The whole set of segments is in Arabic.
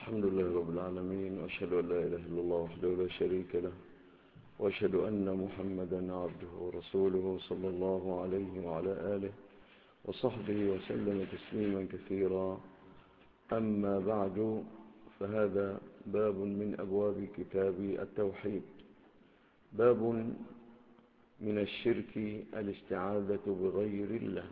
الحمد لله رب العالمين، وأشهد أن لا إله إلا الله وحده لا شريك له، وأشهد أن محمدا عبده ورسوله صلى الله عليه وعلى آله وصحبه وسلم تسليما كثيرا. أما بعد، فهذا باب من أبواب كتاب التوحيد، باب من الشرك الاستعاذة بغير الله.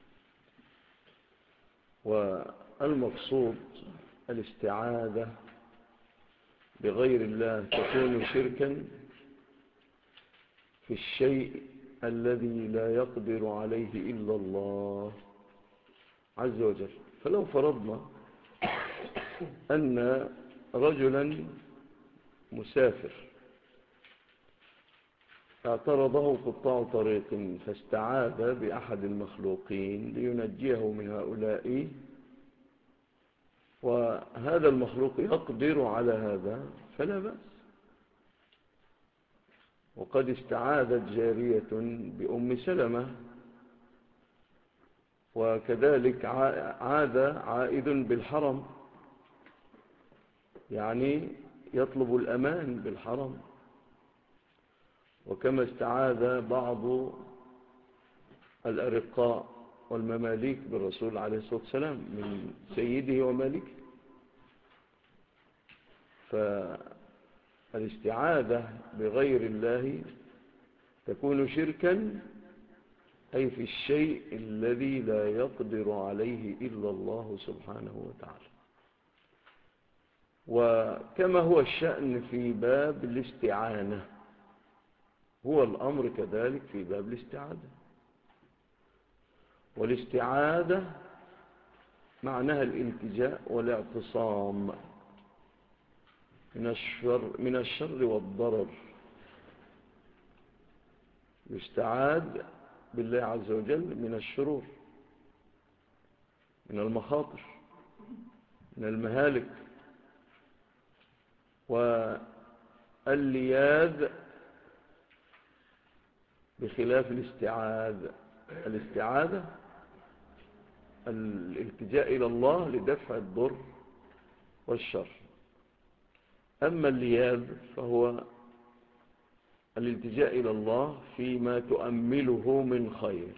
والمقصود الاستعاذة بغير الله تكون شركا في الشيء الذي لا يقدر عليه إلا الله عز وجل. فلو فرضنا أن رجلا مسافر اعترضه قطاع طريق فاستعاذ بأحد المخلوقين لينجيه من هؤلاء، وهذا المخلوق يقدر على هذا فلا بأس. وقد استعاذت جارية بأم سلمة، وكذلك عائد بالحرم، يعني يطلب الأمان بالحرم. وكما استعاذ بعض الأرقاء والمماليك بالرسول عليه الصلاة والسلام من سيده ومالكه. فالاستعاذة بغير الله تكون شركا، أي في الشيء الذي لا يقدر عليه إلا الله سبحانه وتعالى. وكما هو الشأن في باب الاستعانة، هو الأمر كذلك في باب الاستعاذة. والاستعاذة معناها الالتجاء والاعتصام من الشر والضرر. يستعاذ بالله عز وجل من الشرور، من المخاطر، من المهالك. واللياذ بخلاف الاستعاذة الالتجاء إلى الله لدفع الضر والشر. أما اللياذ فهو الالتجاء إلى الله فيما تؤمله من خير.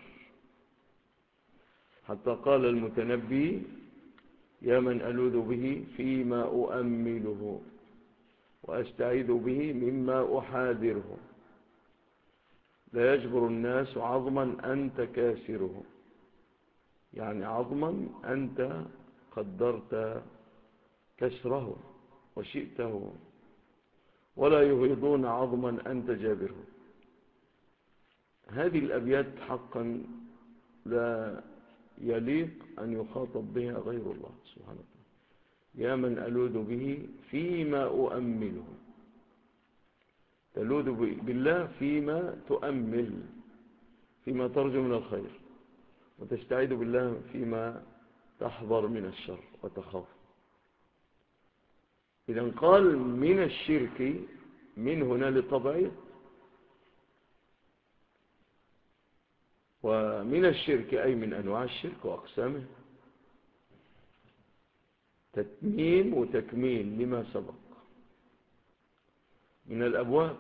حتى قال المتنبي: يا من ألوذ به فيما أؤمله وأستعيذ به مما أحاذره، لا يجبر الناس عظما أنت كاسره. يعني عظما أنت قدرت كسره وشئته، ولا يغيضون عظما أنت جابره. هذه الأبيات حقا لا يليق أن يخاطب بها غير الله سبحانه وتعالى. يا من ألوذ به فيما أؤمله، تلوذ بالله فيما تؤمل، فيما ترجو من الخير، وتستعيذ بالله فيما تحذر من الشر وتخاف. إذن قال من الشرك، من هنا للطبعية. ومن الشرك أي من أنواع الشرك وأقسامه، تتميم وتكميل لما سبق من الأبواب.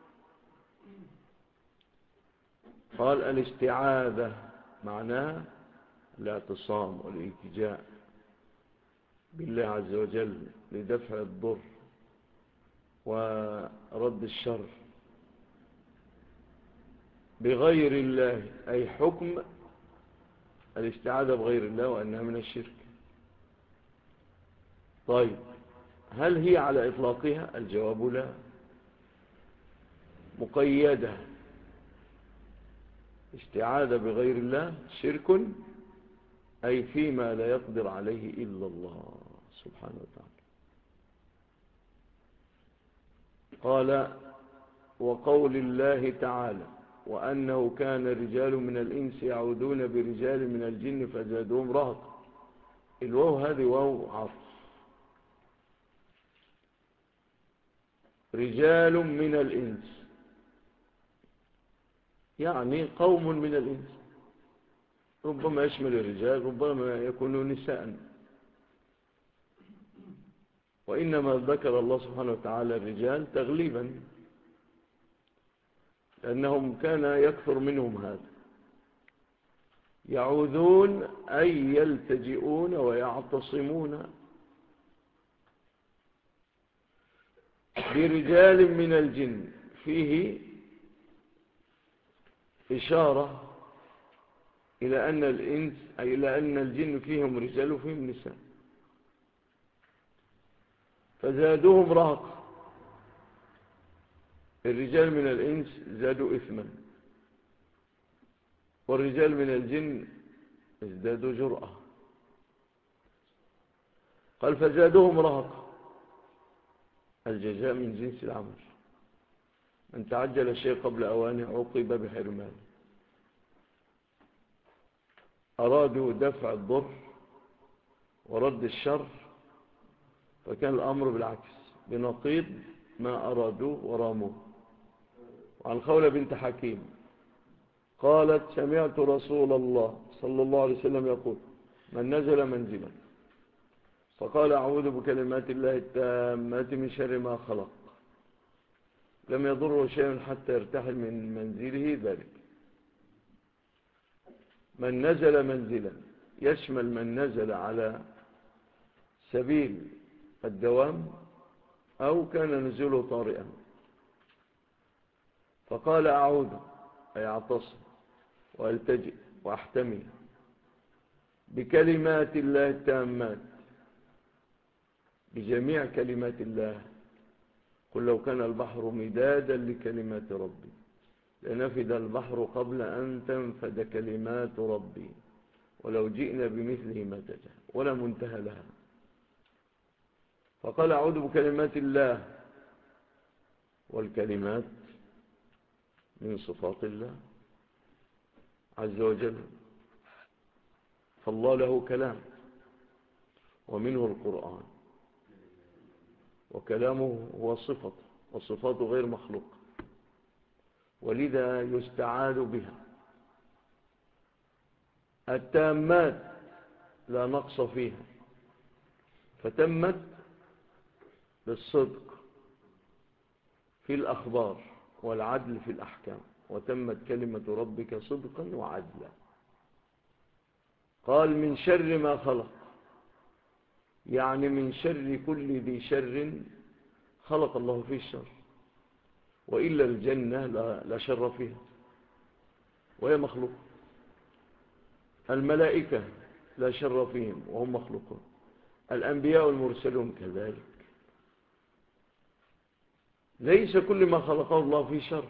قال الاستعاذة معناها الاعتصام والالتجاء بالله عز وجل لدفع الضر ورد الشر بغير الله، أي حكم الاستعاذة بغير الله وأنها من الشرك. طيب، هل هي على إطلاقها؟ الجواب لا، مقيدة. استعاذة بغير الله شرك، أي فيما لا يقدر عليه إلا الله سبحانه وتعالى. قال: وقول الله تعالى: وأنه كان رجال من الإنس يعودون برجال من الجن فزادوهم رهقا. الواو هذه واو عطف. رجال من الإنس يعني قوم من الإنس، ربما يشمل الرجال، ربما يكونوا نساء. وإنما ذكر الله سبحانه وتعالى الرجال تغليبا، لأنهم كان يكثر منهم هذا، يعوذون أي يلتجئون ويعتصمون برجال من الجن. فيه إشارة إلى أن الإنس أي إلى أن الجن فيهم رجال وفيهم نساء، فزادوهم رهقا. الرجال من الإنس زادوا إثما، والرجال من الجن ازدادوا جرأة. قال فزادوهم رهقا، الجزاء من جنس العمل، من تعجل الشيء قبل أوانه عوقب بحرمانه. أرادوا دفع الضر ورد الشر، فكان الأمر بالعكس بنقيض ما أرادوا وراموه. وعن خولة بنت حكيم قالت سمعت رسول الله صلى الله عليه وسلم يقول من نزل منزلا فقال أعوذ بكلمات الله التامات من شر ما خلق لم يضره شيء حتى يرتحل من منزله ذلك. من نزل منزلا يشمل من نزل على سبيل الدوام أو كان نزوله طارئا، فقال أعوذ أي أعتصم وألتجئ وأحتمي بكلمات الله التامات، بجميع كلمات الله. قل لو كان البحر مدادا لكلمات ربي لنفد البحر قبل أن تنفد كلمات ربي ولو جئنا بمثله مددا ولا منتهى لها. فقال أعوذ بكلمات الله، والكلمات من صفات الله عز وجل، فالله له كلام ومنه القرآن، وكلامه هو صفة وصفاته غير مخلوق، ولذا يستعاذ بها. التامات لا نقص فيها، فتمت بالصدق في الأخبار والعدل في الأحكام، وتمت كلمة ربك صدقا وعدلا. قال من شر ما خلق، يعني من شر كل ذي شر خلق الله فيه الشر، وإلا الجنة لا شر فيها وهي مخلوق. الملائكة لا شر فيهم وهم مخلوقون، الأنبياء والمرسلون كذلك. ليس كل ما خلقه الله فيه شر.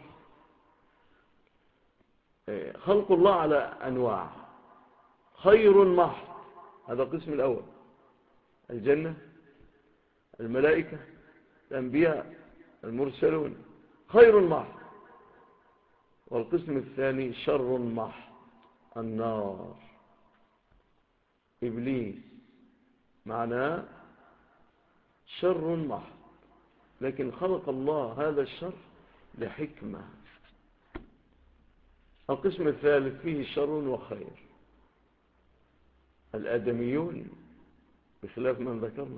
خلق الله على أنواع، خير محض هذا القسم الأول، الجنة، الملائكة، الأنبياء، المرسلون، خير محض. والقسم الثاني شر محض، النار، إبليس، معناه شر محض، لكن خلق الله هذا الشر لحكمة. القسم الثالث فيه شر وخير، الآدميون بخلاف من ذكرنا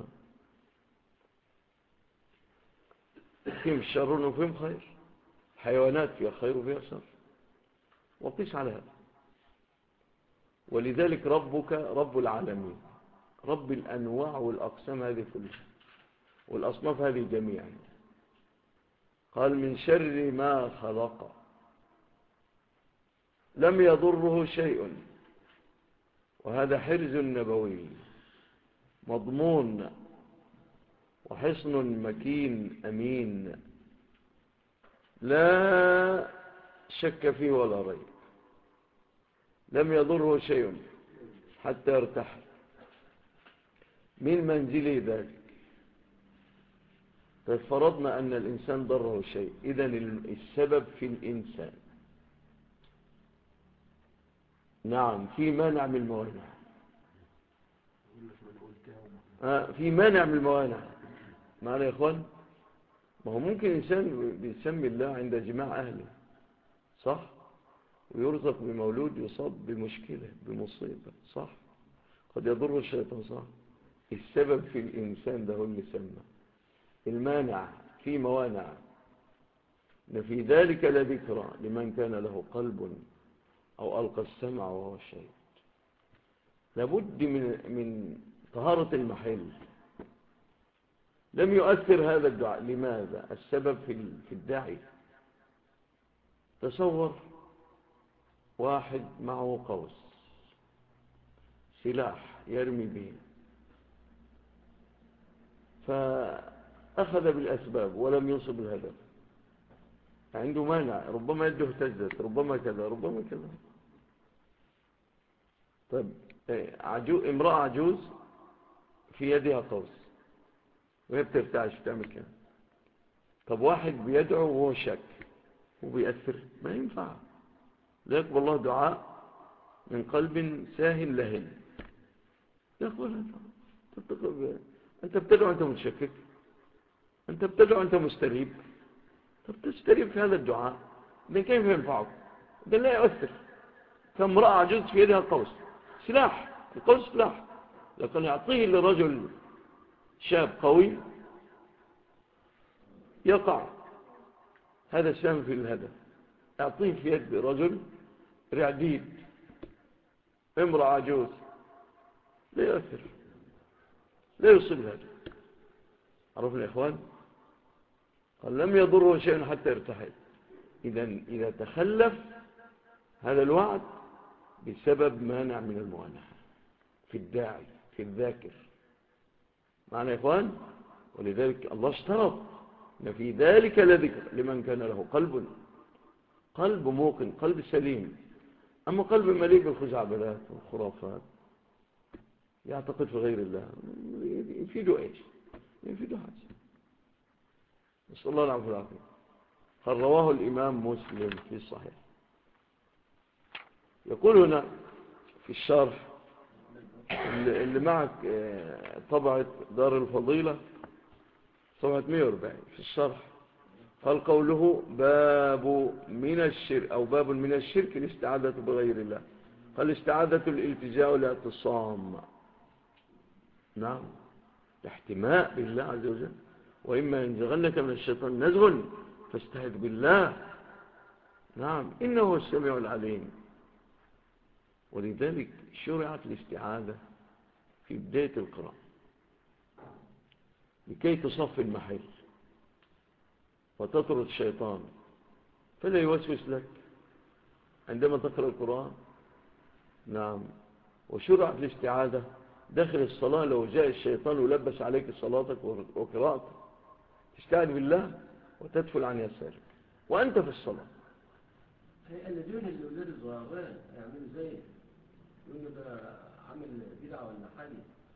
فيهم شر وفيهم خير، حيوانات فيها خير وفيها شر، وقيس على هذا. ولذلك ربك رب العالمين، رب الأنواع والأقسام هذه كلها والأصناف هذه جميعا. قال من شر ما خلق لم يضره شيء، وهذا حرز نبوي مضمون وحصن مكين أمين لا شك فيه ولا ريب. لم يضره شيء حتى يرتحل من منزله ذلك. ففرضنا أن الإنسان ضره شيء، إذن السبب في الإنسان. نعم، في مانع من الموانع، في مانع من الموانع. معنا يا إخوان؟ ما هو ممكن إنسان بيسمي الله عند جماع أهله، صح؟ ويرزق بمولود يصاب بمشكلة بمصيبة، صح؟ قد يضر الشيطان، صح؟ السبب في الإنسان ده هو اللي سمى. المانع في موانع. إن في ذلك لذكرى لمن كان له قلب أو ألقى السمع وهو شهيد. لابد من طهارة المحل. لم يؤثر هذا الدعاء. لماذا؟ السبب في الداعي. تصور واحد معه قوس، سلاح يرمي به، فأخذ بالأسباب ولم يصب الهدف. عنده مانع، ربما يده اهتزت، ربما كذا ربما كذا. طيب امرأة عجوز في يدها قوس وهي بترتعش بتعمل كده. طب واحد بيدعو وهو شك وبيأثر، ما ينفع. لا يقبل الله دعاء من قلب ساهن لهن. يقول أنت بتدعو أنت متشكك، أنت بتدعو أنت مستريب. طب تستريب في هذا الدعاء ده كيف ينفعك؟ ده لا يؤثر. فامرأة عجوز في يدها قوس، سلاح، القوس سلاح، لكن يعطيه لرجل شاب قوي يقع هذا السهم في الهدف. يعطيه في يد رجل رعديد، امرأة عجوز، لا يؤثر، لا يصيب الهدف. عرفنا يا إخوان؟ قال لم يضره شيء حتى يرتحل. إذا تخلف هذا الوعد بسبب مانع من الموانحة في الداعي في الذاكر. معنى يا إخوان؟ ولذلك الله اشترط إن في ذلك لذكر لمن كان له قلب موقن، قلب سليم. أما قلب مليء بالخزعبلات والخرافات يعتقد في غير الله، يفيده إيش؟ يفيده حاجة. نسأل الله العفو والعافية. قال رواه الإمام مسلم في الصحيح. يقول هنا في الشرح اللي معك طبعة دار الفضيلة صفحة 140 في الشرح، قال قوله باب من الشرك أو باب من الشرك الاستعاذة بغير الله. قال استعاذة الالتجاء والاعتصام. نعم، الاحتماء بالله عز وجل. وإما ينزغنك من الشيطان نزغ فاستعذ بالله. نعم، إنه هو السميع العليم. ولذلك شرعت الاستعاذة في بداية القراءة لكي تصفي المحل وتطرد الشيطان فلا يوسوس لك عندما تقرأ القرآن. نعم، وشرعت الاستعاذة داخل الصلاة. لو جاء الشيطان ولبس عليك صلاتك وقراءتك تستعذ بالله وتدفل عن يسارك وأنت في الصلاة. الذين الأولاد الصغيرين يعملوا زي يقولوا ده عمل بدعة ولا حاجة.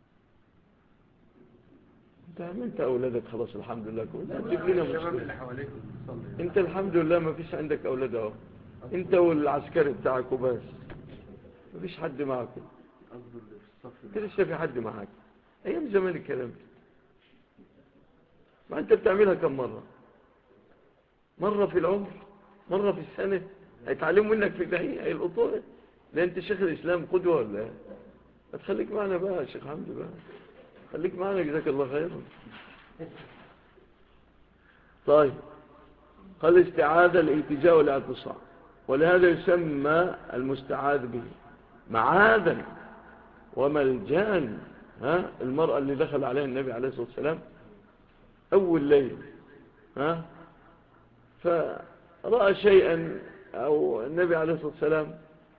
انت عملت أولادك خلاص الحمد لله. كنت تجيب لنا مشكلة. انت الحمد لله ما فيش عندك أولاد اهو، انت والعسكري بتاعك وبس، ما فيش حد معكم. انت لسه في حد معك؟ ايام زمان الكلام ده. ما انت بتعملها كم مرة في العمر، مرة في السنة. هيتعلموا منك في داهية هيلقطوها. لا انت شيخ الاسلام قدوة ولا؟ ما تخليك معنا بقى يا شيخ حمدي بقى، خليك معنا جزاك الله خيرا. طيب، قال استعاذة الالتجاء والاعتصام، ولهذا يسمى المستعاذ به معاذا وملجان. المرأة اللي دخل عليها النبي عليه الصلاة والسلام أول ليل، فرأى شيئا، أو النبي عليه الصلاة والسلام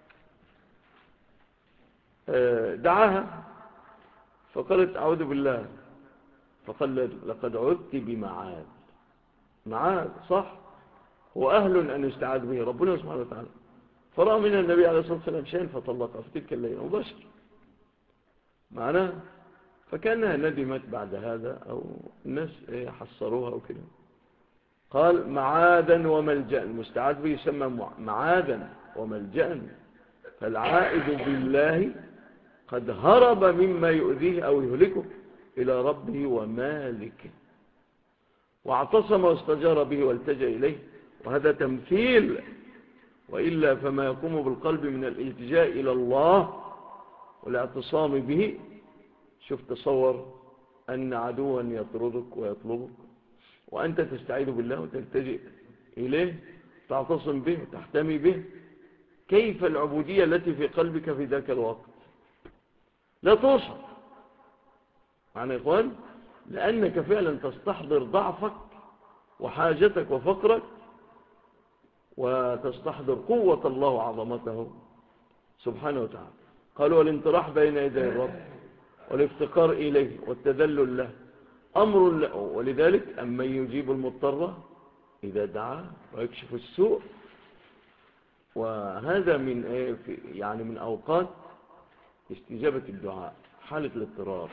دعاها فقالت أعوذ بالله، فقال لقد عدت بمعاذ. معاذ صح، هو أهل أن يستعاذ به ربنا سبحانه وتعالى. فرأى من النبي عليه الصلاة والسلام شيئا فطلقها في تلك الليلة مباشر معناه. فكانها ندمت بعد هذا، أو الناس حصروها أو كده. قال معاذا وملجأ، المستعاذ به يسمى معاذا وملجأ. فالعائد بالله قد هرب مما يؤذيه أو يهلكه إلى ربه ومالكه، واعتصم واستجار به والتجأ إليه. وهذا تمثيل، وإلا فما يقوم بالقلب من الالتجاء إلى الله والاعتصام به. شوف تصور أن عدوا يطردك ويطلبك وأنت تستعيذ بالله وتلتجئ إليه، تعتصم به وتحتمي به، كيف العبودية التي في قلبك في ذاك الوقت؟ لا توصف معنى يا إخوان، لأنك فعلا تستحضر ضعفك وحاجتك وفقرك، وتستحضر قوة الله وعظمته سبحانه وتعالى. قالوا والانطراح بين يدي الرب والافتقار إليه والتذلل له أمر له، ولذلك أما يجيب المضطر إذا دعا ويكشف السوء. وهذا من يعني من أوقات استجابة الدعاء، حالة الاضطرار،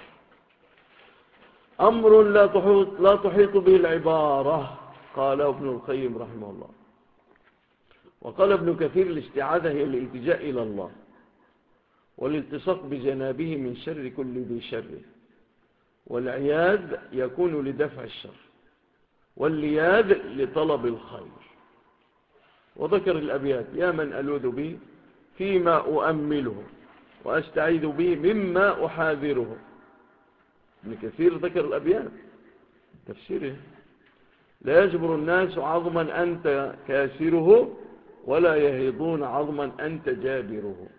أمر لا تحيط به العبارة، قاله ابن القيم رحمه الله. وقال ابن كثير الاستعاذة هي الالتجاء إلى الله والالتصاق بجنابه من شر كل ذي شر، والعياذ يكون لدفع الشر، واللياذ لطلب الخير. وذكر الأبيات: يا من ألوذ به فيما أؤمله وأستعيذ به مما أحاذره. ابن كثير ذكر الأبيات تفسيره: لا يجبر الناس عظما أنت كاسره، ولا يهضون عظما أنت جابره.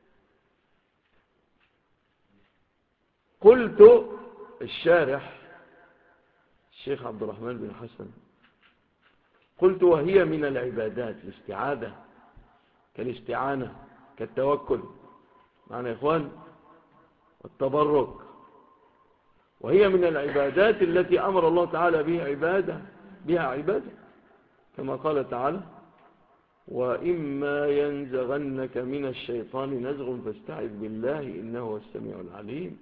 قلت الشارح الشيخ عبد الرحمن بن حسن: قلت وهي من العبادات، الاستعاذة كالاستعانة كالتوكل معنى يا إخوان والتبرك، وهي من العبادات التي أمر الله تعالى بها عبادة كما قال تعالى: وإما ينزغنك من الشيطان نزغ فاستعذ بالله إنه هو السميع العليم.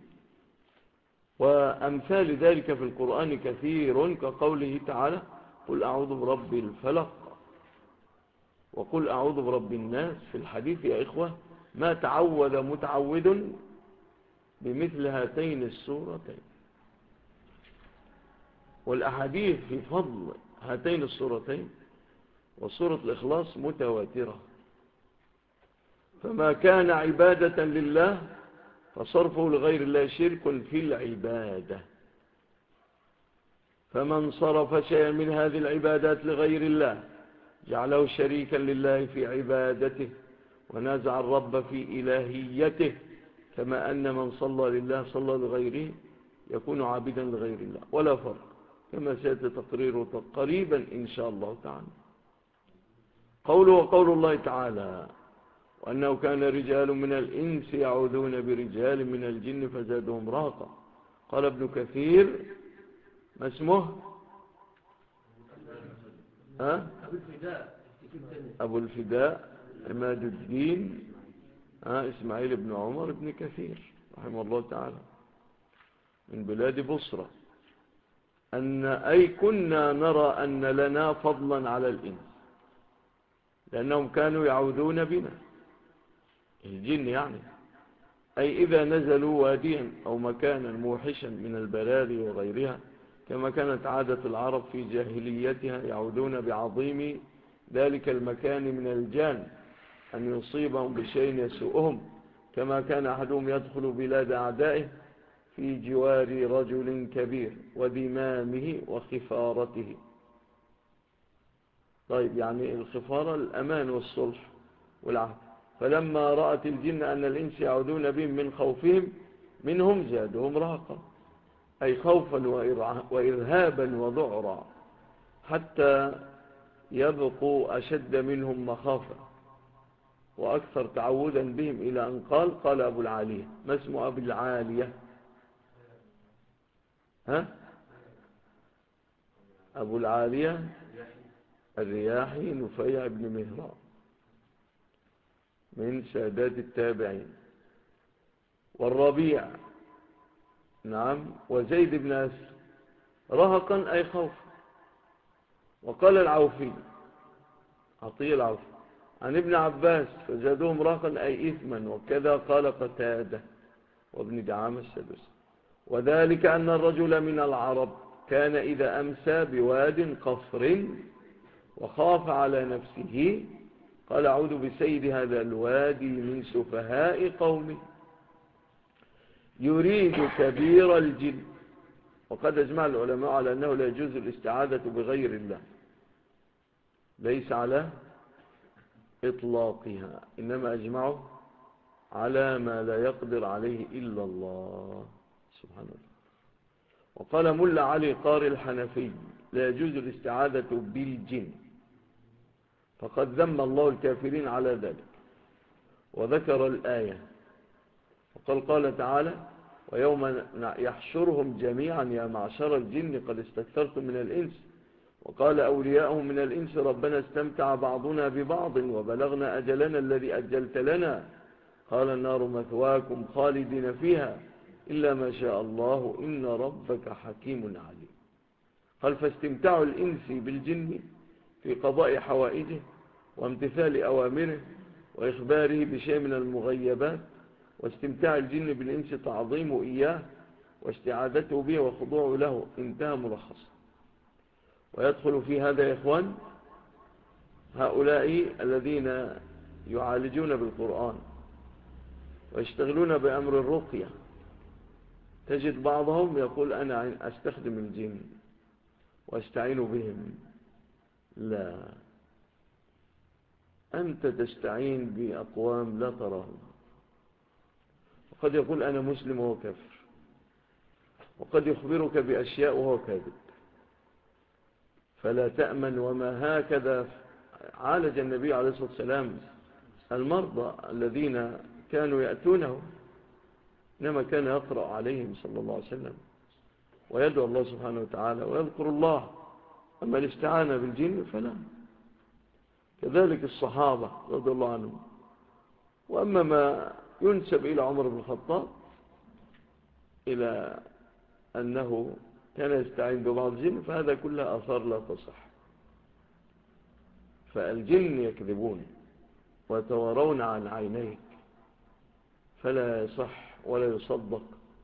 وأمثال ذلك في القرآن كثير، كقوله تعالى: قل أعوذ برب الفلق وقل أعوذ برب الناس. في الحديث يا إخوة ما تعوذ متعوذ بمثل هاتين السورتين. والأحاديث في فضل هاتين السورتين وسورة الإخلاص متواترة، فما كان عبادة لله فصرفه لغير الله شرك في العبادة، فمن صرف شيئا من هذه العبادات لغير الله جعله شريكا لله في عبادته ونازع الرب في إلهيته، كما أن من صلى لله صلى لغيره يكون عابدا لغير الله، ولا فرق، كما سيأتي تقريره قريبا إن شاء الله تعالى. قوله وقول الله تعالى: وأنه كان رجال من الإنس يعوذون برجال من الجن فزادهم رهقا. قال ابن كثير: ما اسمه؟ أبو الفداء عماد الدين إسماعيل بن عمر بن كثير رحمه الله تعالى من بلاد بصرة، أي كنا نرى أن لنا فضلا على الإنس، لأنهم كانوا يعوذون بنا الجن يعني، أي إذا نزلوا واديا أو مكانا موحشا من البراري وغيرها، كما كانت عادة العرب في جاهليتها يعودون بعظيم ذلك المكان من الجان أن يصيبهم بشيء يسوءهم، كما كان أحدهم يدخل بلاد أعدائه في جوار رجل كبير وذمامه وخفارته. طيب يعني الخفارة الأمان والصلح والعهد. فلما رأت الجن أن الإنس يعودون بهم من خوفهم منهم زادهم رهقا، أي خوفا وإرهابا وذعرا، حتى يبقوا أشد منهم مخافة وأكثر تعودا بهم، إلى أن قال أبو العالية. ما اسم أبو العالية؟ أبو العالية الرياحي نفيع بن مهران من سادات التابعين. والربيع نعم وزيد بن أسر رهقا أي خوف. وقال العوفي عطية العوفي عن ابن عباس: فزادهم رهقا أي إثما. وكذا قال قتادة وابن دعامة السدوسي. وذلك أن الرجل من العرب كان إذا أمسى بواد قفر وخاف على نفسه قال: أعوذ بسيد هذا الوادي من سفهاء قومه يريد كبير الجن وقد أجمع العلماء على أنه لا يجوز الاستعاذة بغير الله، ليس على إطلاقها، إنما أجمعوا على ما لا يقدر عليه إلا الله سبحانه وتعالى. وقال ملا علي قاري الحنفي لا يجوز الاستعاذة بالجن، فقد ذم الله الكافرين على ذلك وذكر الآية، وقال قال تعالى ويوم يحشرهم جميعا يا معشر الجن قد استكثرتم من الإنس، وقال أولياءهم من الإنس ربنا استمتع بعضنا ببعض وبلغنا أجلنا الذي أجلت لنا، قال النار مثواكم خالدين فيها إلا ما شاء الله إن ربك حكيم عليم. قال فاستمتاع الإنس بالجن في قضاء حوائجه وامتثال أوامره وإخباره بشيء من المغيبات، واستمتاع الجن بالإنس تعظيمه إياه واستعادته به وخضوعه له، انتهى ملخص. ويدخل في هذا يا إخوان هؤلاء الذين يعالجون بالقرآن ويشتغلون بأمر الرقية، تجد بعضهم يقول أنا أستخدم الجن واستعين بهم. لا، أنت تستعين بأقوام لا تراهم. وقد يقول أنا مسلم وهو كافر، وقد يخبرك بأشياء وهو كاذب، فلا تأمن. وما هكذا عالج النبي عليه الصلاة والسلام المرضى الذين كانوا يأتونه، إنما كان يقرأ عليهم صلى الله عليه وسلم ويدعو الله سبحانه وتعالى ويذكر الله. أما الاستعانة بالجن فلا. كذلك الصحابة رضي الله عنهم. وأما ما ينسب إلى عمر بن الخطاب إلى أنه كان يستعين ببعض الجن فهذا كلها آثار لا تصح. فالجن يكذبون ويتوارون عن عينيك، فلا يصح ولا يصدق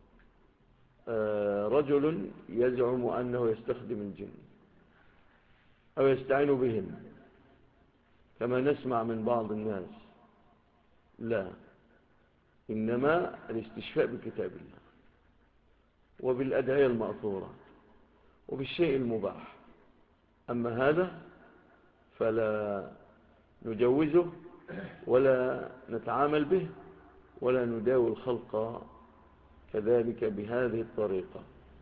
رجل يزعم أنه يستخدم الجن أو يستعين بهم كما نسمع من بعض الناس. لا، إنما الاستشفاء بكتاب الله وبالأدعية المأثورة وبالشيء المباح. أما هذا فلا نجوزه ولا نتعامل به ولا نداوي الخلق كذلك بهذه الطريقة.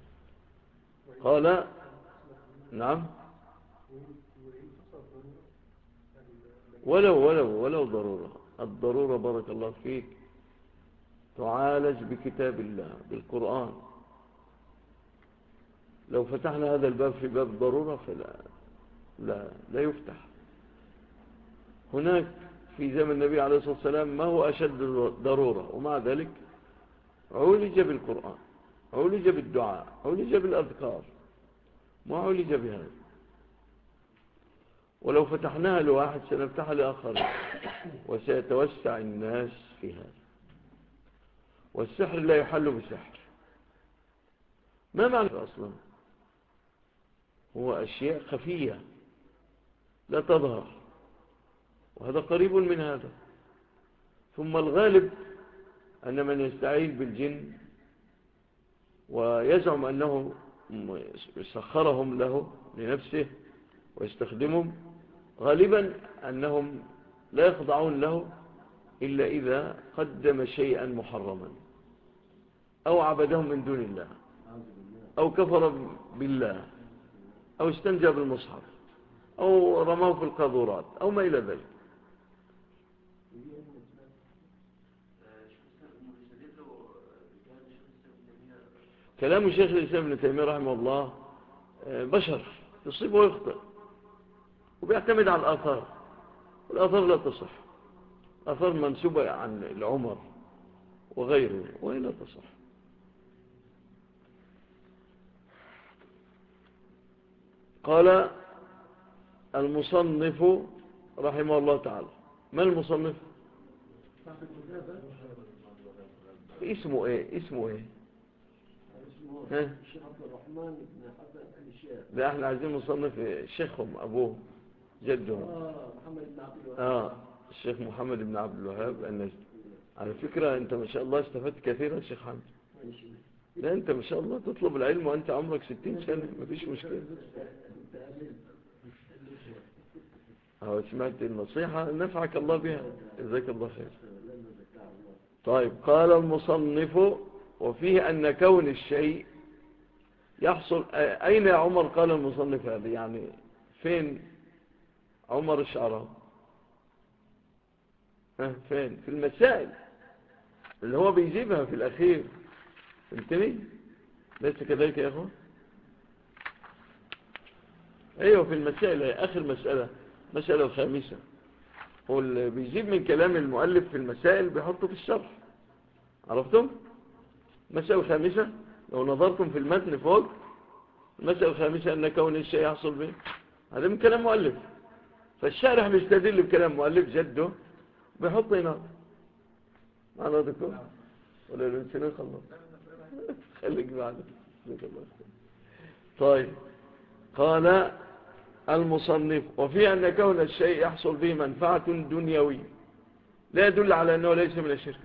قال نعم ولو ضرورة. الضرورة بارك الله فيك تعالج بكتاب الله بالقرآن. لو فتحنا هذا الباب في باب ضرورة فلا لا يفتح. هناك في زمن النبي عليه الصلاة والسلام ما هو أشد ضرورة، ومع ذلك عولج بالقرآن، عولج بالدعاء، عولج بالأذكار، ما عولج بهذا. ولو فتحناها لواحد سنفتحها لآخر وسيتوسع الناس في هذا. والسحر لا يحل بسحر. ما معنى أصلا؟ هو أشياء خفية لا تظهر، وهذا قريب من هذا. ثم الغالب أن من يستعين بالجن ويزعم أنه سخرهم له لنفسه ويستخدمهم، غالبا أنهم لا يخضعون له إلا إذا قدم شيئا محرما أو عبدهم من دون الله أو كفر بالله أو استنجى بالمصحف أو رماه في القاذورات أو ما إلى ذلك. كلام الشيخ الإسلام ابن تيمية رحمه الله بشر يصيب ويخطئ، وبيعتمد على الآثار، والآثار لا تصح. آثار منسوبة عن العمر وغيره وهي لا تصح. قال المصنف رحمه الله تعالى. ما المصنف؟ اسمه ايه؟ اسمه الشيخ عبد الرحمن بن حسن الشيخ. لا، احنا عايزين نصنف شيخهم ابوه جدهم. محمد بن عبد الوهاب. الشيخ محمد بن عبد الوهاب النجدي. على فكرة انت ما شاء الله استفدت كثيرا شيخ حمد. لا أنت ما شاء الله تطلب العلم وأنت عمرك 60 سنة، مفيش مشكلة. أهو سمعت النصيحة نفعك الله بها، جزاك الله خير. طيب قال المصنف وفيه أن كون الشيء يحصل. أين يا عمر قال المصنف هذا؟ يعني فين عمر الشعراوي؟ فين؟ في المسائل اللي هو بيجيبها في الأخير، فهمتني؟ ليس كذلك يا أخوان؟ أيوة في المسائل، آخر مسألة، مسألة الخامسة، هو اللي بيجيب من كلام المؤلف في المسائل بيحطه في الشرح، عرفتم؟ المسألة الخامسة لو نظرتم في المتن فوق، المسألة الخامسة أن كون الشيء يحصل به، هذا من كلام مؤلف، فالشارح بيستدل بكلام مؤلف جده بيحط هنا. معنا دكتور ولا الانسان خلص؟ خليك معنا. طيب قال المصنف وفي أن كون الشيء يحصل به منفعة دنيوية لا يدل على أنه ليس من الشرك.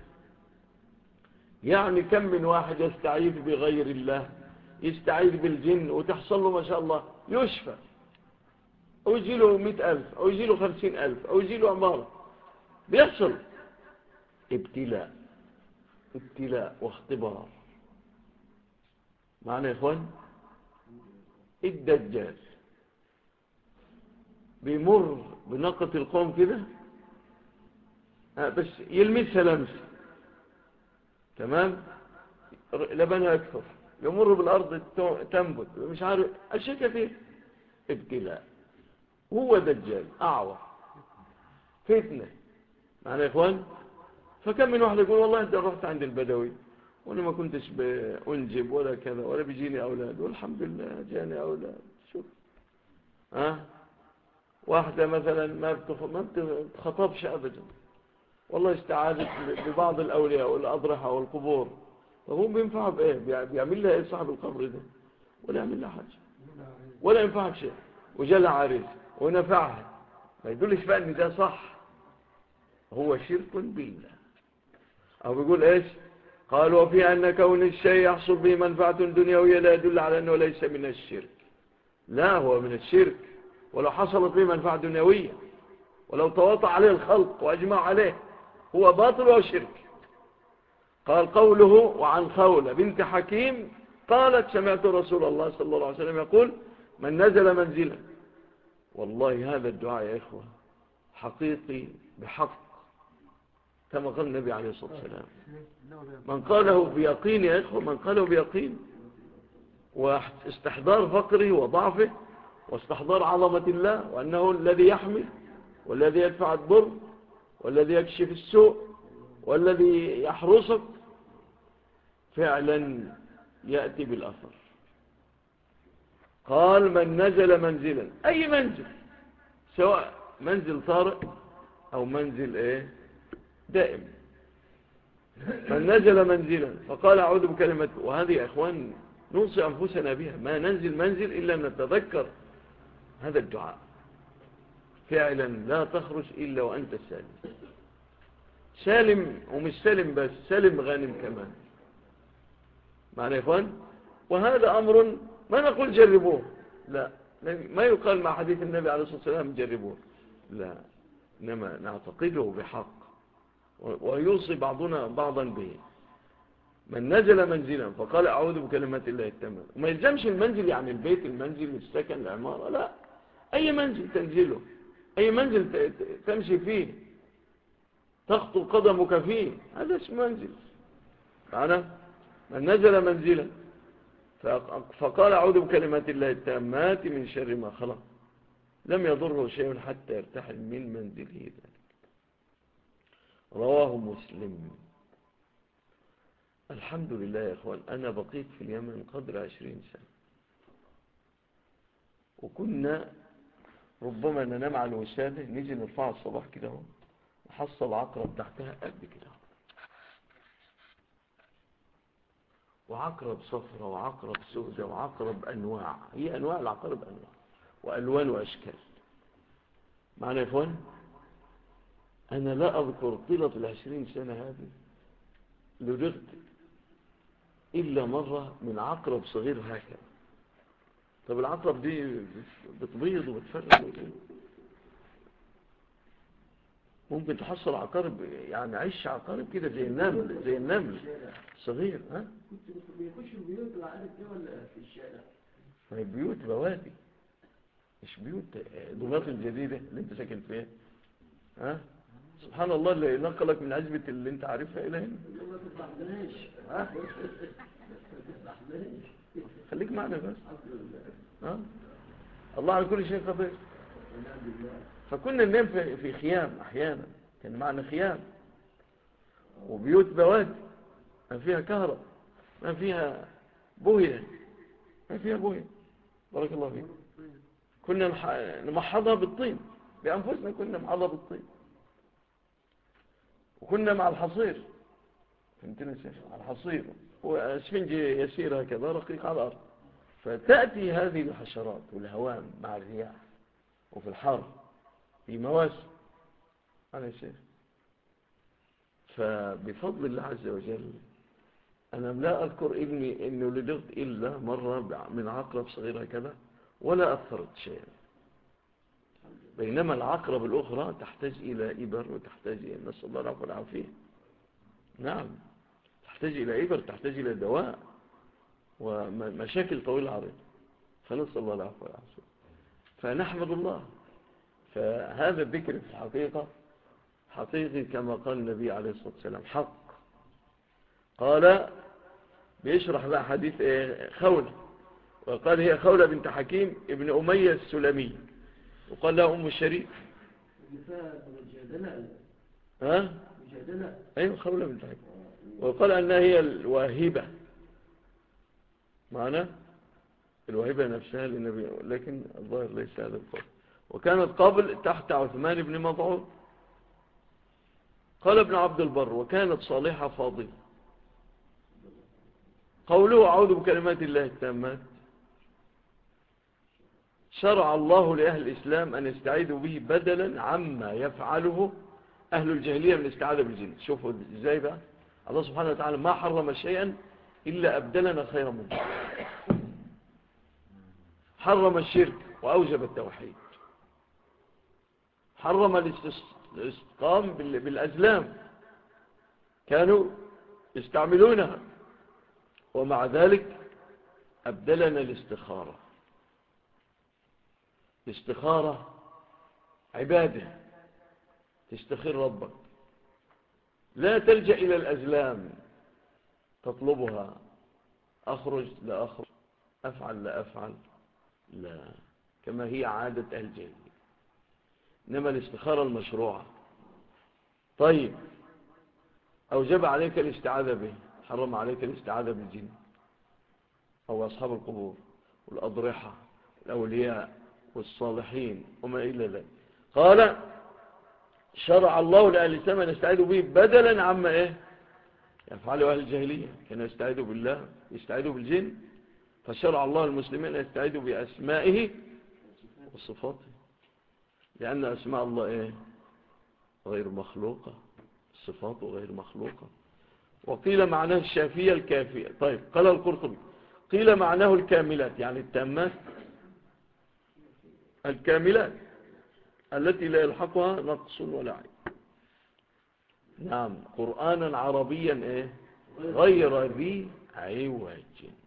يعني كم من واحد يستعيذ بغير الله، يستعيذ بالجن وتحصل له ما شاء الله يشفى، أو يجي له 100,000 أو يجي له 50,000 أو يجي له عمارة، بيحصل ابتلاء واختبار. معنا يا إخوان؟ الدجال بيمر بناقة القوم كده، بس يلمسها لمس، تمام، لبنها يكثر، يمر بالأرض تنبت، مش عارف أشياء كثير، ابتلاء. هو دجال أعور، فتنة. معنا يا إخوان؟ فكم من واحد يقول والله أنت رحت عند البدوي وأنا ما كنتش بأنجب ولا كذا ولا بيجيني أولاد، والحمد لله جاني أولاد. شوف واحدة مثلا ما بتخطبش أبدا، والله استعاذت ببعض الأولياء والأضرحة والقبور، فهو بينفع بإيه؟ بيعمل لها إيه صاحب القبر ده؟ ولا يعمل لها حاجة ولا ينفعها شيء، وجالها عريس ونفعها، ما يدلش بقى ان ده صح، هو شرك بالله. أو بيقول إيش؟ قال وفي أن كون الشيء يحصل به منفعة دنيوية لا يدل على أنه ليس من الشرك. لا، هو من الشرك، ولو حصلت به منفعة دنيوية ولو تواطأ عليه الخلق وأجمع عليه هو باطل وشرك. قال قوله وعن خولة بنت حكيم قالت سمعت رسول الله صلى الله عليه وسلم يقول من نزل منزلا. والله هذا الدعاء يا إخوة حقيقي بحق كما قال النبي عليه الصلاة والسلام، من قاله بيقين يا إخوة، من قاله بيقين واستحضار فقره وضعفه واستحضار عظمة الله وأنه الذي يحمي والذي يدفع الضر والذي يكشف السوء والذي يحرسك، فعلا يأتي بالأثر. قال من نزل منزلا، أي منزل، سواء منزل طارئ أو منزل دائم، من نزل منزلا فقال أعوذ بكلمة، وهذه يا أخوان نوصي أنفسنا بها، ما ننزل منزل إلا نتذكر هذا الدعاء، فعلا لا تخرج إلا وأنت سالم، سالم ومش سالم بس، سالم غانم كمان. معنى يا إخوان؟ وهذا أمر ما نقول جربوه، لا، ما يقال مع حديث النبي عليه الصلاة والسلام جربوه، لا، إنما نعتقده بحق ويوصي بعضنا بعضا به. من نزل منزلا فقال أعوذ بكلمات الله التامة، وما يلزمش المنزل يعني البيت، المنزل، السكن، العمارة، لا، أي منزل تنزله، أي منزل تمشي فيه، تخطو قدمك فيه، هذا اسمه منزل. معنا؟ من نزل منزلا فقال أعوذ بكلمات الله التامات من شر ما خلق لم يضره شيء حتى يرتحل من منزله ذلك. رواه مسلم. الحمد لله يا أخوان، أنا بقيت في اليمن قدر 20 سنة، وكنا ربما ننام على الوسادة نيجي نرفع الصباح كده نحصل عقرب تحتها قد كده، وعقرب صفرة وعقرب سودة وعقرب أنواع، هي أنواع العقرب أنواع وألوان وأشكال. معنا يا إخوان؟ أنا لا أذكر طيلة 20 سنة هذه لدغت إلا مرة من عقرب صغير هكذا. طب العقرب دي بتبيض وبتفرق، ممكن تحصل عقارب، يعني عيش عقارب كده زي النمل، زي النمل صغير. ها كنت بيخش البيوت العادة كده ولا في الشارع؟ ما هي بيوت بوادي، مش بيوت دمياط الجديدة اللي انت ساكن فيها. ها سبحان الله اللي نقلك من عزبة اللي انت عارفها الى هنا. ما تفضحناش. ها خليك معنا بس. ها الله على كل شيء قدير. فكنا ننام في خيام احيانا، كان معنا خيام وبيوت بوادي ما فيها كهرباء، ما فيها بوية، ما فيها بوية. بارك الله فيك. كنا نمحضها بالطين بأنفسنا، كنا نمحضها بالطين، وكنا مع الحصير، فهمتني الشيخ؟ على الحصير واسفنج يسير هكذا رقيق على الأرض، فتأتي هذه الحشرات والهوام مع الرياح وفي الحر في مواسم على الشيخ. فبفضل الله عز وجل أنا لا أذكر ابني أنه ولدت إلا مرة من عقرب صغير هكذا ولا أثرت شيئا، بينما العقرب الأخرى تحتاج إلى إبر وتحتاج إلى، نسأل الله العفو والعافية. نعم تحتاج إلى إبر، تحتاج إلى دواء ومشاكل طويلة عريضة، فنسأل الله العفو والعافية. فنحمد الله. فهذا الذكر في الحقيقة حقيقي كما قال النبي عليه الصلاة والسلام، حق. قال بيشرح بقى حديث خولة، وقال هي خولة بنت حكيم ابن أمية السلمي، وقال لها أم الشريف. ها؟ أيوة خولة بنت حكيم، وقال أنها هي الواهبة، معنى الواهبة نفسها للنبي، لكن الظاهر ليس هذا القول. وكانت قبل تحت عثمان بن مضعون. قال ابن عبد البر وكانت صالحة فاضلة. قوله أعوذ بكلمات الله التامات، شرع الله لأهل الإسلام أن يستعيذوا به بدلا عما يفعله أهل الجاهلية من الاستعاذة بالجن. شوفوا إزاي بقى الله سبحانه وتعالى ما حرم شيئا إلا أبدلنا خيرا منه. حرم الشرك وأوجب التوحيد، حرم الاستقام بالأزلام، كانوا يستعملونها، ومع ذلك أبدلنا الاستخارة. الاستخارة عبادة، تستخير ربك، لا تلجأ إلى الأزلام تطلبها، أخرج لا أخرج، أفعل لا أفعل، لا، كما هي عادة أهل الجاهلية. إنما الاستخارة المشروعة. طيب أوجب عليك الاستعاذة به، حرم عليك الاستعاذة بالجن أو أصحاب القبور والأضرحة والأولياء والصالحين وما إلى ذلك. قال شرع الله لأهل الإسلام أن يستعيذوا به بدلا عما يفعلوا أهل الجاهلية، كانوا يستعيذوا بالله، يستعيذوا بالجن، فشرع الله المسلمين أن يستعيذوا بأسمائه وصفاته، لأن أسماء الله غير مخلوقة، صفاته غير مخلوقة. وقيل معناه الشافية الكافية. طيب قال القرطبي قيل معناه الكاملات، يعني التامات الكاملات التي لا يلحقها نقص ولا عيب. نعم قرآنا عربيا غير ذي عوج،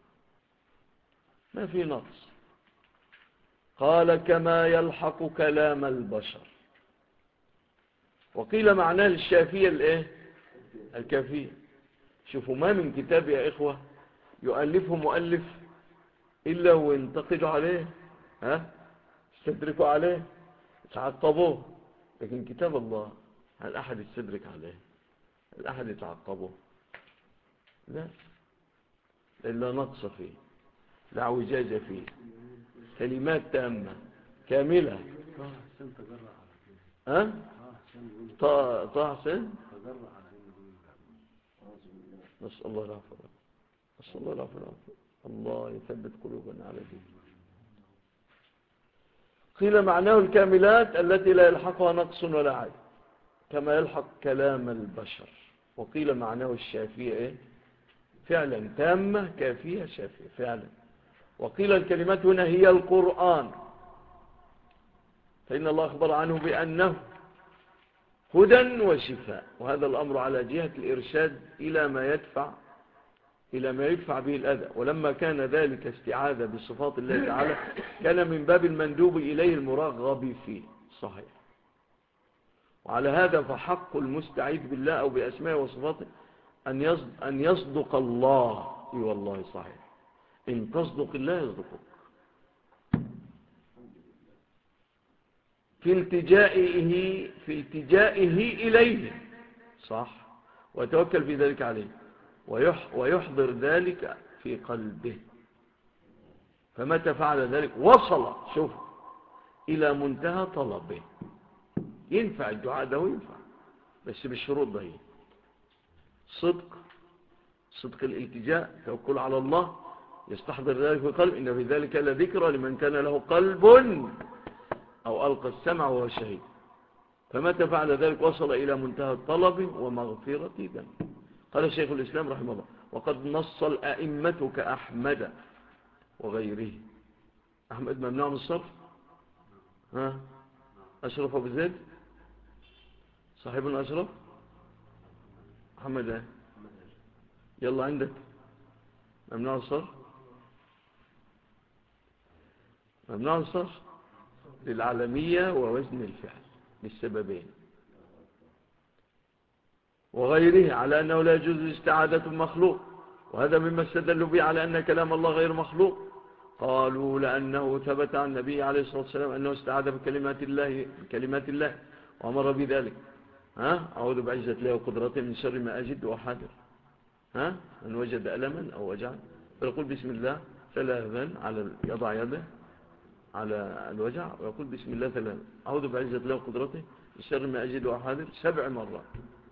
ما في نقص. قال كما يلحق كلام البشر. وقيل معناه الشافية الكافية. شوفوا ما من كتاب يا إخوة يؤلفه مؤلف إلا وينتقدوا عليه، يستدركوا عليه، يتعقبوه. لكن كتاب الله هل أحد يستدرك عليه؟ هل أحد يتعقبه؟ لا، إلا نقص فيه، لا اعوجاج فيه، كلمات تامة كاملة. طه حسين نسأل الله العفو، نسأل الله العفو، الله يثبت قلوبنا على دين. قيل معناه الكاملات التي لا يلحقها نقص ولا عيب، كما يلحق كلام البشر. وقيل معناه الشافية فعلا تامة كافية شافية فعلا. وقيل الكلمات هنا هي القرآن، فإن الله أخبر عنه بأنه هدى وشفاء، وهذا الأمر على جهة الإرشاد إلى ما يدفع به الأذى. ولما كان ذلك استعاذة بصفات الله تعالى كان من باب المندوب إليه المرغب فيه. صحيح. وعلى هذا فحق المستعيذ بالله أو بأسماء وصفاته أن يصدق الله. والله صحيح، إن تصدق الله يصدقك في التجائه إليه. صح. وتوكل في ذلك عليه ويحضر ذلك في قلبه. فمتى فعل ذلك وصل شوف إلى منتهى طلبه. ينفع الدعاء ده وينفع، بس بالشروط ده: صدق الالتجاء، توكل على الله، يستحضر ذلك في قلب. إن في ذلك لذكرى لمن كان له قلب أو ألقى السمع وهو شهيد. فمتى فعل ذلك وصل إلى منتهى الطلب ومغفرة ذنبه. قال شيخ الإسلام رحمه الله: وقد نص الأئمة كأحمد وغيره. أحمد ممنوع من الصرف. أشرف أبو زيد صاحبنا أشرف محمد يلا عندك ممنوع الصرف. ممنوع الصرف للعالمية ووزن الفعل للسببين. وغيره على أنه لا يجوز استعادة مخلوق، وهذا مما استدلوا به على أن كلام الله غير مخلوق. قالوا لأنه ثبت عن النبي عليه الصلاة والسلام أنه استعاذ بكلمات الله وأمر بذلك. أعوذ بعزة الله وقدرته من شر ما أجد وأحاذر. من وجد ألما أو وجعا فيقول بسم الله ثلاثا، يضع يده على الوجع ويقول بسم الله ثلاثا، أعوذ بعزة الله وقدرته من شر ما أجد وأحاذر 7 مرات.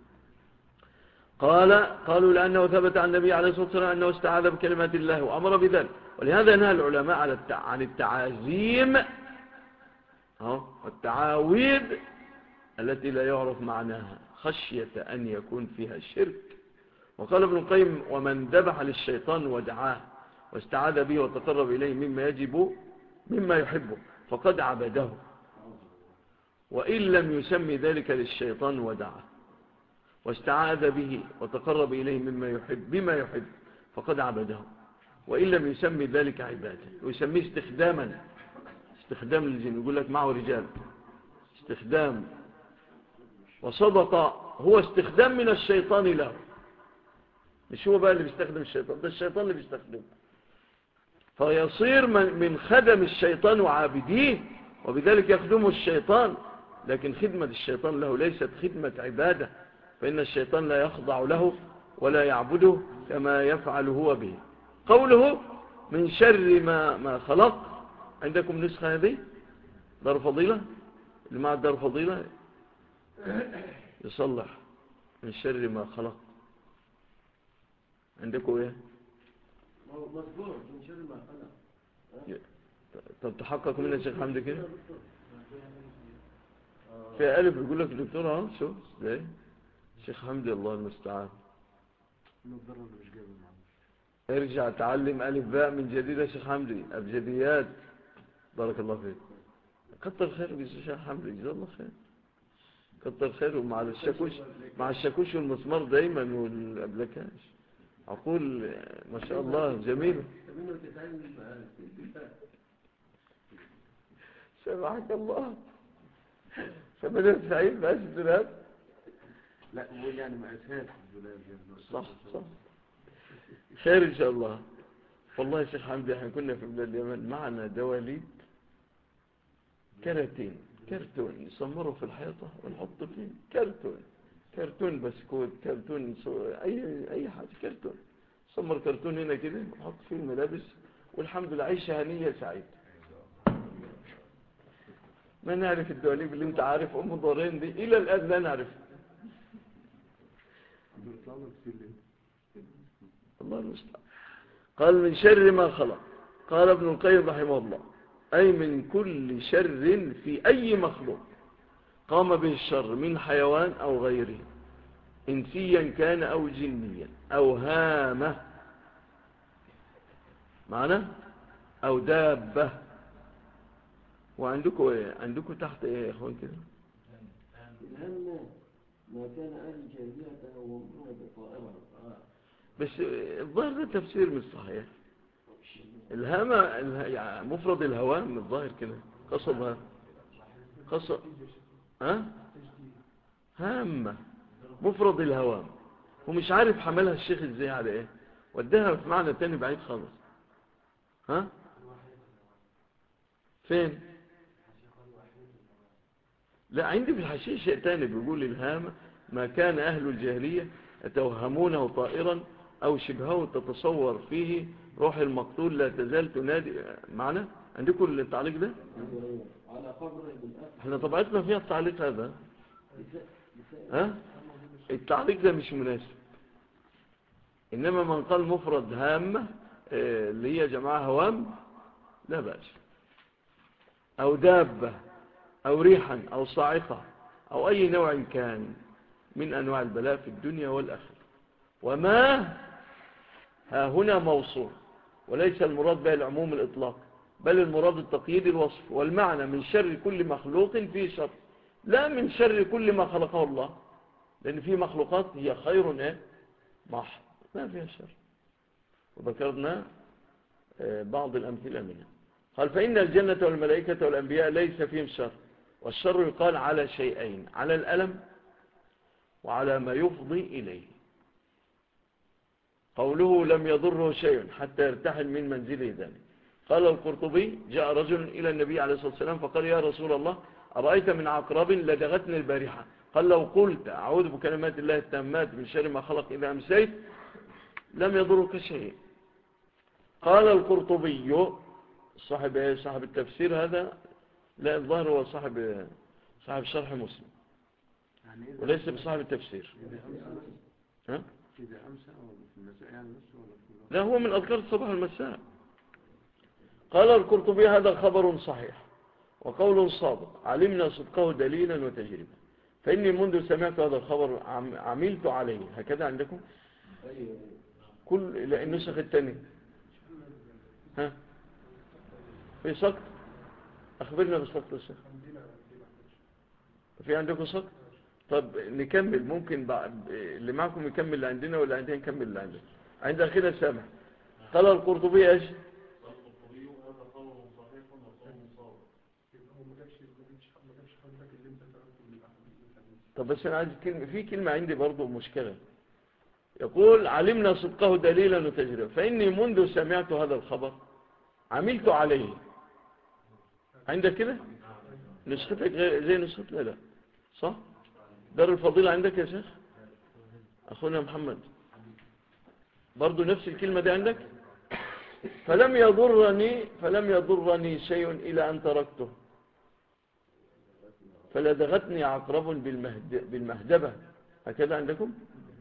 قالوا لأنه ثبت عن النبي عليه الصلاة والسلام أنه استعاذ بكلمات الله وأمر بذلك، ولهذا نهى العلماء عن التعازيم والتعاويذ التي لا يعرف معناها خشية أن يكون فيها شرك. وقال ابن القيم: ومن ذبح للشيطان ودعاه واستعاذ به وتقرب إليه مما يحبه فقد عبده، وإن لم يسمي ذلك للشيطان ودعاه واستعاذ به وتقرب إليه بما يحب فقد عبده، وإن لم يسمي ذلك عبادة. ويسميه استخدام للجن، يقول لك معه رجال استخدام. وصدق، هو استخدام من الشيطان له، مش هو بقى اللي بيستخدم الشيطان، ده الشيطان اللي بيستخدمه. فيصير من خدم الشيطان وعابديه، وبذلك يخدمه الشيطان. لكن خدمة الشيطان له ليست خدمة عبادة، فإن الشيطان لا يخضع له ولا يعبده كما يفعل هو به. قوله من شر ما خلق، عندكم نسخة هذه دار فضيلة؟ اللي مع دار فضيلة يصلح من شر ما خلق. عندكم ايه؟ مذكور من شر ما خلق. طب تحقق منها الشيخ حمدي كده في ألف، يقول لك الدكتور شوف ازاي الشيخ حمدي الله المستعان. ارجع تعلم ألف باء من جديد يا شيخ حمدي، أبجديات. بارك الله فيك، كتر خير الشيخ حمدي، جزاه الله خير، كتر خيره. مع الشاكوش والمسمار دايما والأبلكاش، أقول ما شاء الله جميل. سمعك الله. 98 بقاش الدولاب. لا هو يعني مقاسات الدولاب. صح خير إن شاء الله. والله يا شيخ حمدي احنا كنا في بلاد اليمن معنا دواليب كرتون يصمروا في الحيطة ونحط فيه كرتون بسكوت، كرتون أي حاجة، كرتون صمر كرتون هنا كده ونحط فيه الملابس، والحمد لله عيشة هنية سعيد. ما نعرف الدواليب اللي انت عارف أم دارين دي إلى الآن لا نعرف. الله المستعان. قال من شر ما خلق. قال ابن القيم رحمه الله: أي من كل شر في أي مخلوق قام به الشر من حيوان أو غيره، إنسيا كان أو جنيا أو هامة معنا أو دابة. وعندكم إيه؟ عندكم تحت إيه يا إخوان كده؟ الهم ما كان أهل الجاهلية تهومون بطائرة. بس الظاهر ده تفسير مش صحيح. الهامة يعني مفرد الهوام الظاهر كده قصدها قصد ها هامة مفرد الهوام، ومش عارف حملها الشيخ ازاي على ايه، وديها في معنى تاني بعيد خالص. ها فين؟ لا عندي في الحاشية شيء تاني بيقول الهامة ما كان أهل الجاهلية يتوهمونه طائرا أو شبهه تتصور فيه روح المقتول لا تزال تنادي. معنا عندكم التعليق ده؟ على قبر بالأسف. احنا طبعتنا فيها التعليق هذا. ها التعليق ده مش مناسب. إنما من قال مفرد هامة اللي هي جماعة هوام لا بأس، أو دابة أو ريحا أو صاعقة أو أي نوع كان من أنواع البلاء في الدنيا والآخرة. وما ها هنا موصول، وليس المراد به العموم الإطلاق، بل المراد التقييد الوصف. والمعنى من شر كل مخلوق فيه شر، لا من شر كل ما خلقه الله، لأن في مخلوقات هي خير محض ما فيها شر، وذكرنا بعض الأمثلة منها. قال فإن الجنة والملائكة والأنبياء ليس فيهم شر، والشر يقال على شيئين، على الألم وعلى ما يفضي إليه. قوله لم يضره شيء حتى يرتحل من منزله ذلك. قال القرطبي جاء رجل إلى النبي عليه الصلاة والسلام فقال يا رسول الله أرأيت من عقرب لدغتني البارحة، قال لو قلت أعوذ بكلمات الله التامات من شر ما خلق إذا أمسيت لم يضرك شيء. قال القرطبي صاحب التفسير هذا، لا الظاهر هو صاحب شرح مسلم وليس بصاحب التفسير. ها؟ لا هو من أذكار الصباح والمساء. قال القرطبي هذا خبر صحيح وقول صادق علمنا صدقه دليلا وتجربة، فإني منذ سمعت هذا الخبر عملت عليه. هكذا عندكم كل النسخ الثانية. ها في سقط؟ أخبرنا بسقط الشيخ. في عندكم سقط؟ طب نكمل، ممكن اللي معكم يكمل اللي عندنا ولا عندنا نكمل اللي عندنا. عند أخينا سامح. قال القرطبي ايش؟ طب بس أنا عايز في كلمة عندي برضو مشكلة. يقول علمنا صدقه دليلا وتجربة، فإني منذ سمعت هذا الخبر عملت عليه. عندك كده نسختك زي نسختنا؟ لا صح؟ دار الفضيلة عندك يا شيخ أخونا محمد برضو نفس الكلمة دي عندك؟ فلم يضرني شيء إلى أن تركته فلدغتني عقرب بالمهدبة. هكذا عندكم؟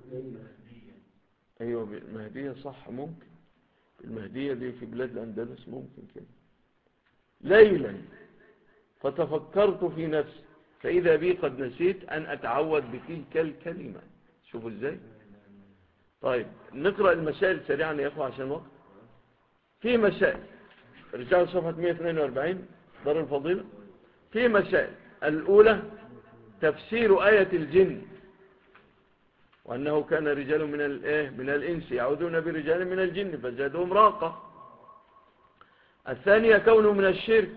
أيوة بالمهدية صح، ممكن المهدية دي في بلاد الأندلس ممكن كده. ليلا فتفكرت في نفسي فإذا بي قد نسيت أن أتعود بتلك الكلمة. شوفوا إزاي. طيب نقرأ المسائل سريعا يا أخوة عشان وقت. في مسائل رجعوا صفحة 142 دار الفضيلة. في مسائل الأولى تفسير آية الجن، وأنه كان رجال من الإنس يعودون برجال من الجن فزادهم راقة. الثانية كونه من الشرك،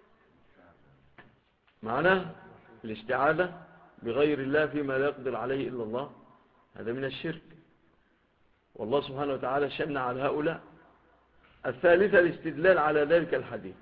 معناه الاستعاذة بغير الله فيما لا يقدر عليه إلا الله، هذا من الشرك والله سبحانه وتعالى شن على هؤلاء. الثالثة الاستدلال على ذلك الحديث،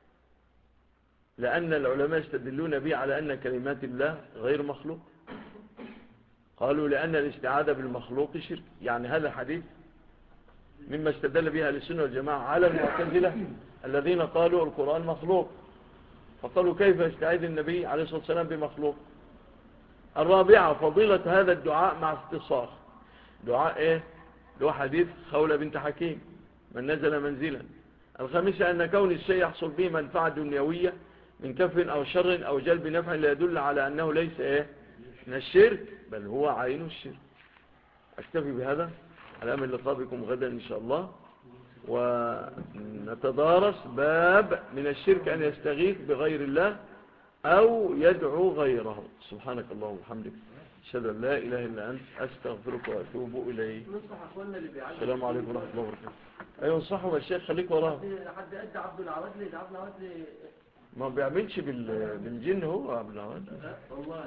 لأن العلماء يستدلون به على أن كلمات الله غير مخلوق. قالوا لأن الاستعاذة بالمخلوق شرك. يعني هذا الحديث مما استدل بها السنة والجماعة على المعتزلة الذين قالوا القرآن مخلوق، فقالوا كيف يستعيذ النبي عليه الصلاة والسلام بمخلوق. الرابعة فضيلة هذا الدعاء مع اختصار. دعاء ايه؟ دعاء حديث خولة بنت حكيم من نزل منزلا. الخامسة أن كون الشيء يحصل به منفعة دنيوية من كف أو شر أو جلب نفع لا يدل على أنه ليس ايه من الشرك بل هو عين الشرك. أكتفي بهذا على أمل لقاء بكم غدا إن شاء الله. نتدارس باب من الشرك أن يستغيث بغير الله أو يدعو غيره. سبحانك اللهم وبحمدك، أشهد أن لا إله إلا أنت، أستغفرك وأتوب إليك. السلام عليكم ورحمة الله وبركاته. أيوة صحوا يا شيخ، خليك وراه. حد قد عبد العوادلي، عبد العوادلي ما بيعملش بالجن هو عبد العوادلي. والله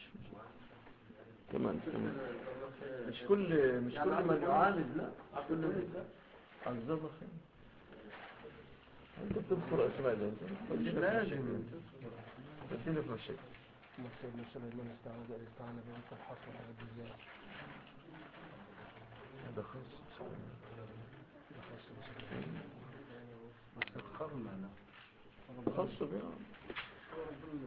كمان مش كل من يعالج، لا مش كل من عز الله خير. انت بتذكر اسماء ده، انت لازم تديني في مشاكل. سيدنا سليمان استعان برب الحق وحب الزاد. هذا خاص خاص بها،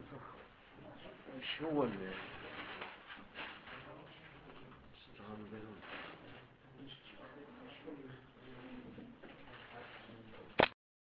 مش هو اللي استعان به.